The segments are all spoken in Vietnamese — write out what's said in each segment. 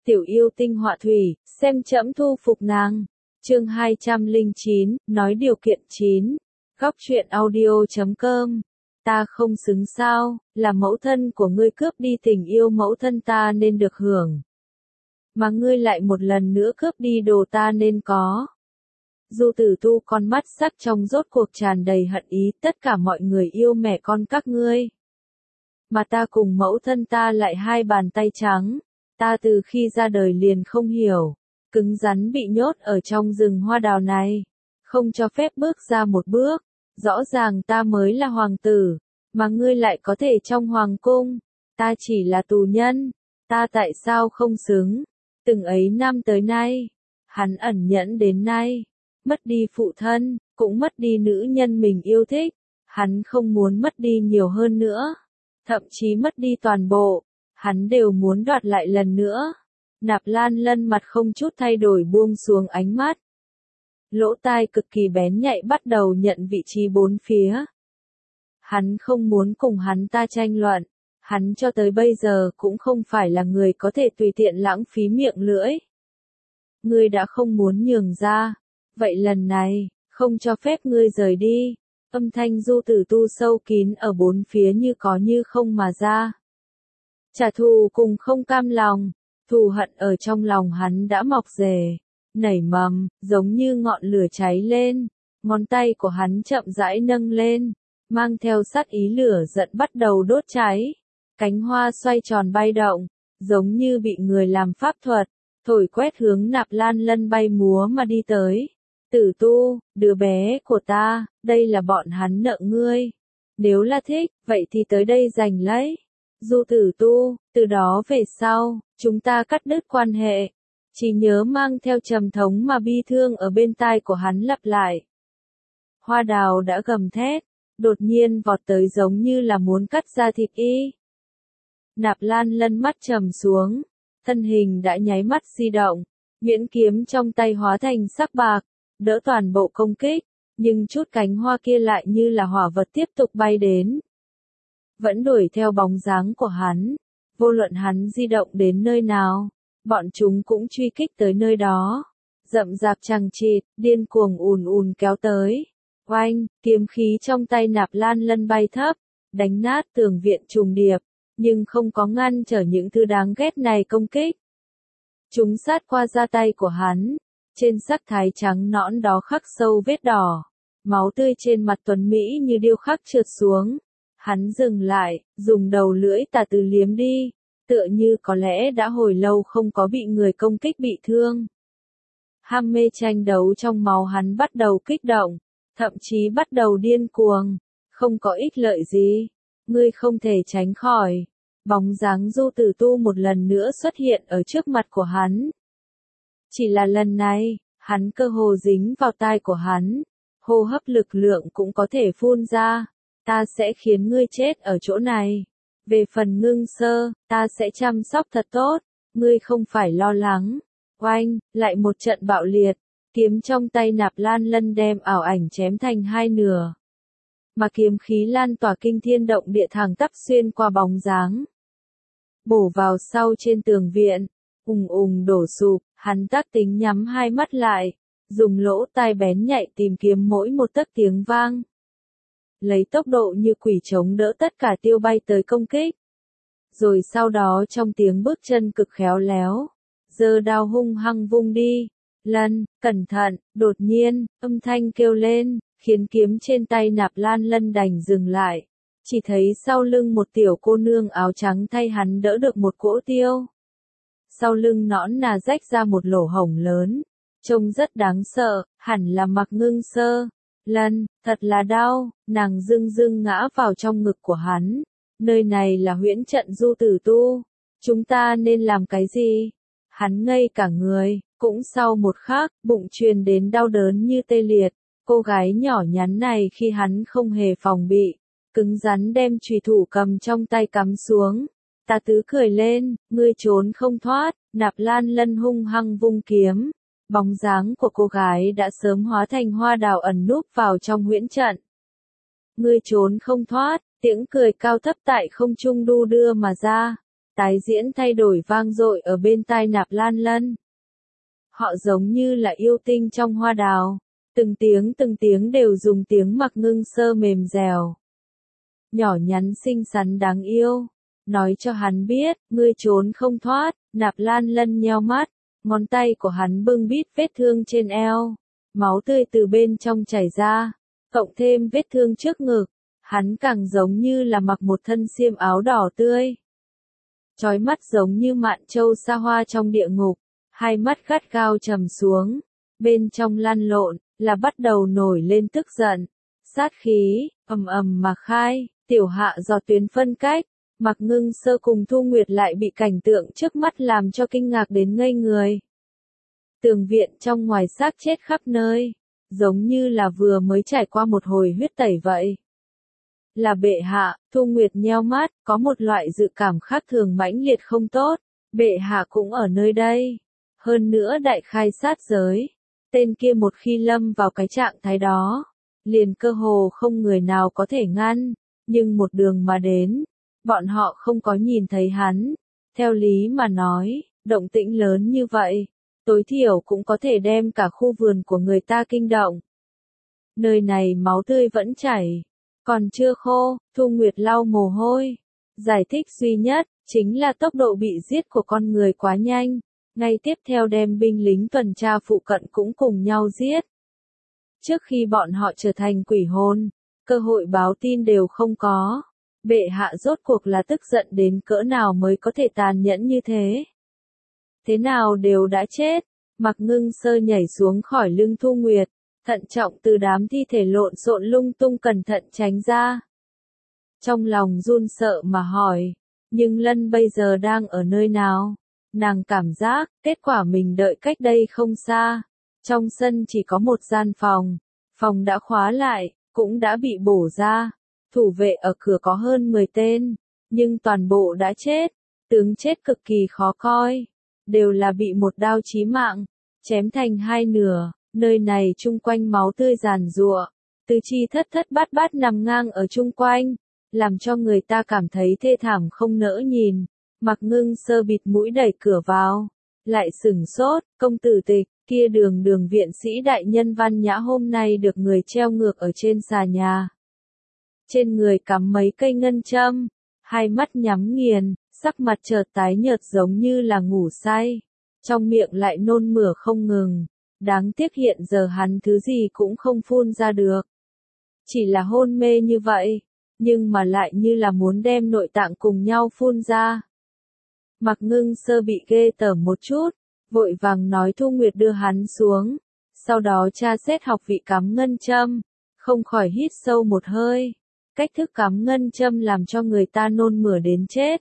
tiểu yêu tinh họa thủy, xem trẫm thu phục nàng. Chương 209, nói điều kiện 9. Góc truyện audio.com. Ta không xứng sao, là mẫu thân của ngươi cướp đi tình yêu mẫu thân ta nên được hưởng. Mà ngươi lại một lần nữa cướp đi đồ ta nên có. Du Tử Tu con mắt sắc trong rốt cuộc tràn đầy hận ý, tất cả mọi người yêu mẹ con các ngươi. Mà ta cùng mẫu thân ta lại hai bàn tay trắng, ta từ khi ra đời liền không hiểu, cứng rắn bị nhốt ở trong rừng hoa đào này, không cho phép bước ra một bước, rõ ràng ta mới là hoàng tử, mà ngươi lại có thể trong hoàng cung, ta chỉ là tù nhân, ta tại sao không xứng, từng ấy năm tới nay, hắn ẩn nhẫn đến nay, mất đi phụ thân, cũng mất đi nữ nhân mình yêu thích, hắn không muốn mất đi nhiều hơn nữa, thậm chí mất đi toàn bộ, hắn đều muốn đoạt lại lần nữa. Nạp Lan Lân mặt không chút thay đổi buông xuống ánh mắt. Lỗ tai cực kỳ bén nhạy bắt đầu nhận vị trí bốn phía. Hắn không muốn cùng hắn ta tranh luận, hắn cho tới bây giờ cũng không phải là người có thể tùy tiện lãng phí miệng lưỡi. Ngươi đã không muốn nhường ra, vậy lần này, không cho phép ngươi rời đi. Âm thanh Du Tử Tu sâu kín ở bốn phía như có như không mà ra. Trả thù cùng không cam lòng, thù hận ở trong lòng hắn đã mọc rễ, nảy mầm, giống như ngọn lửa cháy lên, ngón tay của hắn chậm rãi nâng lên, mang theo sát ý lửa giận bắt đầu đốt cháy, cánh hoa xoay tròn bay động, giống như bị người làm pháp thuật, thổi quét hướng Nạp Lan Lân bay múa mà đi tới. Tử Tu, đứa bé của ta, đây là bọn hắn nợ ngươi. Nếu là thích, vậy thì tới đây giành lấy. Du Tử Tu, từ đó về sau, chúng ta cắt đứt quan hệ. Chỉ nhớ mang theo trầm thống mà bi thương ở bên tai của hắn lặp lại. Hoa đào đã gầm thét, đột nhiên vọt tới giống như là muốn cắt ra thịt y. Nạp Lan Lân mắt trầm xuống, thân hình đã nháy mắt di động, nhuyễn kiếm trong tay hóa thành sắc bạc, đỡ toàn bộ công kích, nhưng chút cánh hoa kia lại như là hỏa vật tiếp tục bay đến. Vẫn đuổi theo bóng dáng của hắn, vô luận hắn di động đến nơi nào, bọn chúng cũng truy kích tới nơi đó. Rậm rạp chằng chịt, điên cuồng ùn kéo tới. Oanh, kiếm khí trong tay Nạp Lan Lân bay thấp, đánh nát tường viện trùng điệp, nhưng không có ngăn trở những thứ đáng ghét này công kích. Chúng sát qua da tay của hắn, trên sắc thái trắng nõn đó khắc sâu vết đỏ, máu tươi trên mặt tuấn Mỹ như điêu khắc trượt xuống. Hắn dừng lại, dùng đầu lưỡi tà từ liếm đi, tựa như có lẽ đã hồi lâu không có bị người công kích bị thương. Ham mê tranh đấu trong máu hắn bắt đầu kích động, thậm chí bắt đầu điên cuồng, không có ích lợi gì, ngươi không thể tránh khỏi. Bóng dáng Du Tử Tu một lần nữa xuất hiện ở trước mặt của hắn. Chỉ là lần này, hắn cơ hồ dính vào tai của hắn, hô hấp lực lượng cũng có thể phun ra. Ta sẽ khiến ngươi chết ở chỗ này. Về phần Ngưng Sơ, ta sẽ chăm sóc thật tốt, ngươi không phải lo lắng. Oanh, lại một trận bạo liệt, kiếm trong tay Nạp Lan Lân đem ảo ảnh chém thành hai nửa. Mà kiếm khí lan tỏa kinh thiên động địa thẳng tắp xuyên qua bóng dáng. Bổ vào sau trên tường viện, đổ sụp, hắn tác tính nhắm hai mắt lại, dùng lỗ tai bén nhạy tìm kiếm mỗi một tấc tiếng vang. Lấy tốc độ như quỷ chống đỡ tất cả tiêu bay tới công kích. Rồi sau đó trong tiếng bước chân cực khéo léo, giơ đao hung hăng vung đi. Lân, cẩn thận, đột nhiên, âm thanh kêu lên, khiến kiếm trên tay Nạp Lan Lân đành dừng lại. Chỉ thấy sau lưng một tiểu cô nương áo trắng thay hắn đỡ được một cỗ tiêu. Sau lưng nõn nà rách ra một lỗ hổng lớn, trông rất đáng sợ, hẳn là Mặc Ngưng Sơ. Lân, thật là đau, nàng dưng ngã vào trong ngực của hắn. Nơi này là huyễn trận Du Tử Tu. Chúng ta nên làm cái gì? Hắn ngây cả người, cũng sau một khắc, bụng truyền đến đau đớn như tê liệt. Cô gái nhỏ nhắn này khi hắn không hề phòng bị, cứng rắn đem chùy thủ cầm trong tay cắm xuống. Tà Tứ cười lên, ngươi trốn không thoát. Nạp Lan Lân hung hăng vung kiếm. Bóng dáng của cô gái đã sớm hóa thành hoa đào ẩn núp vào trong huyễn trận. Ngươi trốn không thoát, tiếng cười cao thấp tại không trung đu đưa mà ra. tái diễn thay đổi vang dội ở bên tai Nạp Lan Lân. Họ giống như là yêu tinh trong hoa đào, từng tiếng đều dùng tiếng Mặc Ngưng Sơ mềm dẻo, nhỏ nhắn xinh xắn đáng yêu, nói cho hắn biết, ngươi trốn không thoát. Nạp Lan Lân nheo mắt, ngón tay của hắn bưng bít vết thương trên eo, máu tươi từ bên trong chảy ra, cộng thêm vết thương trước ngực, hắn càng giống như là mặc một thân xiêm áo đỏ tươi. Chói mắt giống như mạn châu sa hoa trong địa ngục, hai mắt gắt gao trầm xuống, bên trong lăn lộn, là bắt đầu nổi lên tức giận, sát khí, ầm ầm mà khai, tiểu hạ do tuyến phân cách. Mặc Ngưng Sơ cùng Thu Nguyệt lại bị cảnh tượng trước mắt làm cho kinh ngạc đến ngây người. Tường viện trong ngoài xác chết khắp nơi, giống như là vừa mới trải qua một hồi huyết tẩy vậy. Là bệ hạ, Thu Nguyệt nheo mắt, có một loại dự cảm khác thường mãnh liệt không tốt, bệ hạ cũng ở nơi đây. Hơn nữa đại khai sát giới, tên kia một khi lâm vào cái trạng thái đó, liền cơ hồ không người nào có thể ngăn, nhưng một đường mà đến. Bọn họ không có nhìn thấy hắn. Theo lý mà nói, động tĩnh lớn như vậy, tối thiểu cũng có thể đem cả khu vườn của người ta kinh động. Nơi này máu tươi vẫn chảy, còn chưa khô. Thu Nguyệt lau mồ hôi. Giải thích duy nhất, chính là tốc độ bị giết của con người quá nhanh. Ngay tiếp theo đem binh lính tuần tra phụ cận cũng cùng nhau giết. Trước khi bọn họ trở thành quỷ hồn, cơ hội báo tin đều không có. Bệ hạ rốt cuộc là tức giận đến cỡ nào mới có thể tàn nhẫn như thế. Thế nào đều đã chết. Mặc Ngưng Sơ nhảy xuống khỏi lưng Thu Nguyệt, thận trọng từ đám thi thể lộn xộn lung tung cẩn thận tránh ra. Trong lòng run sợ mà hỏi, nhưng Lân bây giờ đang ở nơi nào? Nàng cảm giác, kết quả mình đợi cách đây không xa. Trong sân chỉ có một gian phòng, phòng đã khóa lại, cũng đã bị bổ ra. Thủ vệ ở cửa có hơn 10 tên, nhưng toàn bộ đã chết, tướng chết cực kỳ khó coi, đều là bị một đao chí mạng, chém thành hai nửa, nơi này chung quanh máu tươi giàn giụa, tứ chi thất thất bát bát nằm ngang ở chung quanh, làm cho người ta cảm thấy thê thảm không nỡ nhìn. Mặc Ngưng Sơ bịt mũi đẩy cửa vào, lại sửng sốt, công tử Tịch, kia đường viện sĩ đại nhân văn nhã hôm nay được người treo ngược ở trên xà nhà. Trên người cắm mấy cây ngân châm, hai mắt nhắm nghiền, sắc mặt chợt tái nhợt giống như là ngủ say, trong miệng lại nôn mửa không ngừng, đáng tiếc hiện giờ hắn thứ gì cũng không phun ra được. Chỉ là hôn mê như vậy, nhưng mà lại như là muốn đem nội tạng cùng nhau phun ra. Mặc Ngưng Sơ bị ghê tởm một chút, vội vàng nói Thu Nguyệt đưa hắn xuống, sau đó tra xét học vị cắm ngân châm, không khỏi hít sâu một hơi. Cách thức cắm ngân châm làm cho người ta nôn mửa đến chết.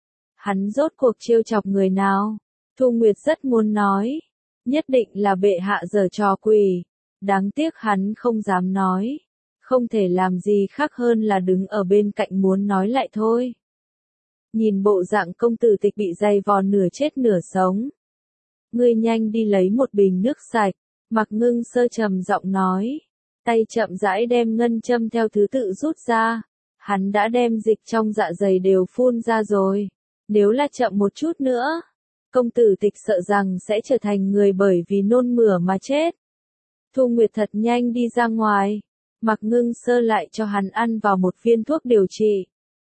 Hắn rốt cuộc trêu chọc người nào? Thu Nguyệt rất muốn nói, nhất định là bệ hạ giở trò quỷ, đáng tiếc hắn không dám nói, không thể làm gì khác hơn là đứng ở bên cạnh muốn nói lại thôi. Nhìn bộ dạng công tử Tịch bị dày vò nửa chết nửa sống. Ngươi nhanh đi lấy một bình nước sạch, Mặc Ngưng Sơ trầm giọng nói. Tay chậm rãi đem ngân châm theo thứ tự rút ra. Hắn đã đem dịch trong dạ dày đều phun ra rồi. Nếu là chậm một chút nữa, công tử Tịch sợ rằng sẽ trở thành người bởi vì nôn mửa mà chết. Thu Nguyệt thật nhanh đi ra ngoài. Mặc Ngưng Sơ lại cho hắn ăn vào một viên thuốc điều trị.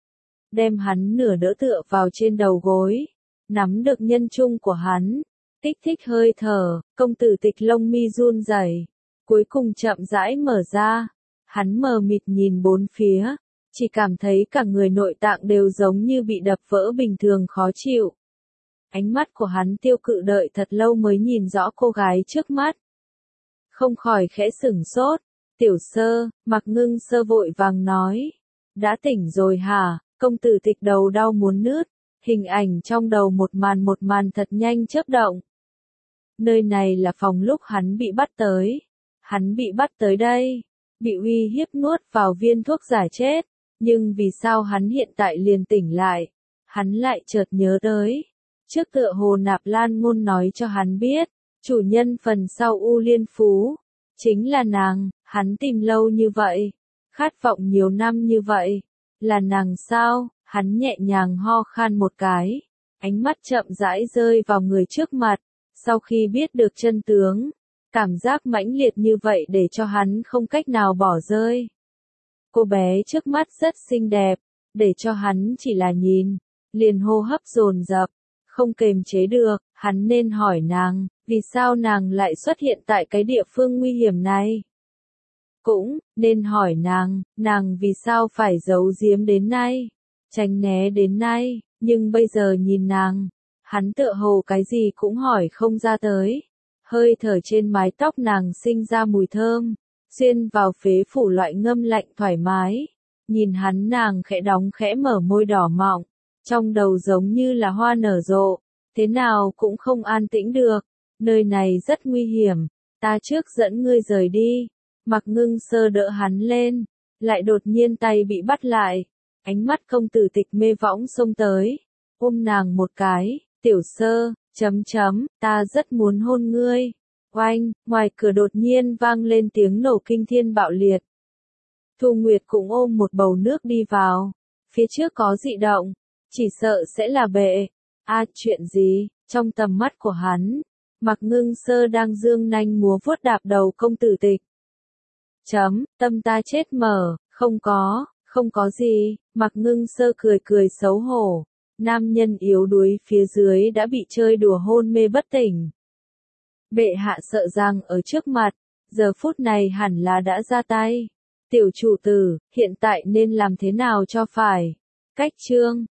Đem hắn nửa đỡ tựa vào trên đầu gối. Nắm được nhân trung của hắn. Kích thích hơi thở, công tử Tịch lông mi run rẩy. Cuối cùng chậm rãi mở ra, hắn mờ mịt nhìn bốn phía, chỉ cảm thấy cả người nội tạng đều giống như bị đập vỡ bình thường khó chịu. Ánh mắt của hắn tiêu cự đợi thật lâu mới nhìn rõ cô gái trước mắt. Không khỏi khẽ sửng sốt, tiểu Sơ, Mặc Ngưng Sơ vội vàng nói. Đã tỉnh rồi hả? Công tử Tịch đầu đau muốn nứt, hình ảnh trong đầu một màn thật nhanh chớp động. Nơi này là phòng lúc hắn bị bắt tới. Hắn bị bắt tới đây, bị uy hiếp nuốt vào viên thuốc giải chết, nhưng vì sao hắn hiện tại liền tỉnh lại? Hắn lại chợt nhớ tới, trước tựa hồ Nạp Lan Ngôn nói cho hắn biết, chủ nhân phần sau U Liên Phú, chính là nàng, hắn tìm lâu như vậy, khát vọng nhiều năm như vậy, là nàng sao? Hắn nhẹ nhàng ho khan một cái, ánh mắt chậm rãi rơi vào người trước mặt, sau khi biết được chân tướng, cảm giác mãnh liệt như vậy để cho hắn không cách nào bỏ rơi. Cô bé trước mắt rất xinh đẹp, để cho hắn chỉ là nhìn, liền hô hấp dồn dập, không kềm chế được, hắn nên hỏi nàng, vì sao nàng lại xuất hiện tại cái địa phương nguy hiểm này? Cũng, nên hỏi nàng vì sao phải giấu giếm đến nay, tránh né đến nay, nhưng bây giờ nhìn nàng, hắn tựa hồ cái gì cũng hỏi không ra tới. Hơi thở trên mái tóc nàng sinh ra mùi thơm, xuyên vào phế phủ loại ngâm lạnh thoải mái. Nhìn hắn nàng khẽ đóng khẽ mở môi đỏ mọng, trong đầu giống như là hoa nở rộ, thế nào cũng không an tĩnh được, nơi này rất nguy hiểm, ta trước dẫn ngươi rời đi. Mặc Ngưng Sơ đỡ hắn lên, lại đột nhiên tay bị bắt lại, ánh mắt công tử Tịch mê võng xông tới, ôm nàng một cái, tiểu Sơ, ta rất muốn hôn ngươi. Oanh, ngoài cửa đột nhiên vang lên tiếng nổ kinh thiên bạo liệt. Thu Nguyệt cũng ôm một bầu nước đi vào, phía trước có dị động, chỉ sợ sẽ là bệ. Chuyện gì? Trong tầm mắt của hắn, Mặc Ngưng Sơ đang dương nanh múa vuốt đạp đầu công tử Tịch. Tâm ta chết mở, không có gì, Mặc Ngưng Sơ cười xấu hổ, nam nhân yếu đuối phía dưới đã bị chơi đùa hôn mê bất tỉnh. Bệ hạ sợ rằng ở trước mặt, giờ phút này hẳn là đã ra tay. Tiểu chủ tử, hiện tại nên làm thế nào cho phải? Cách chương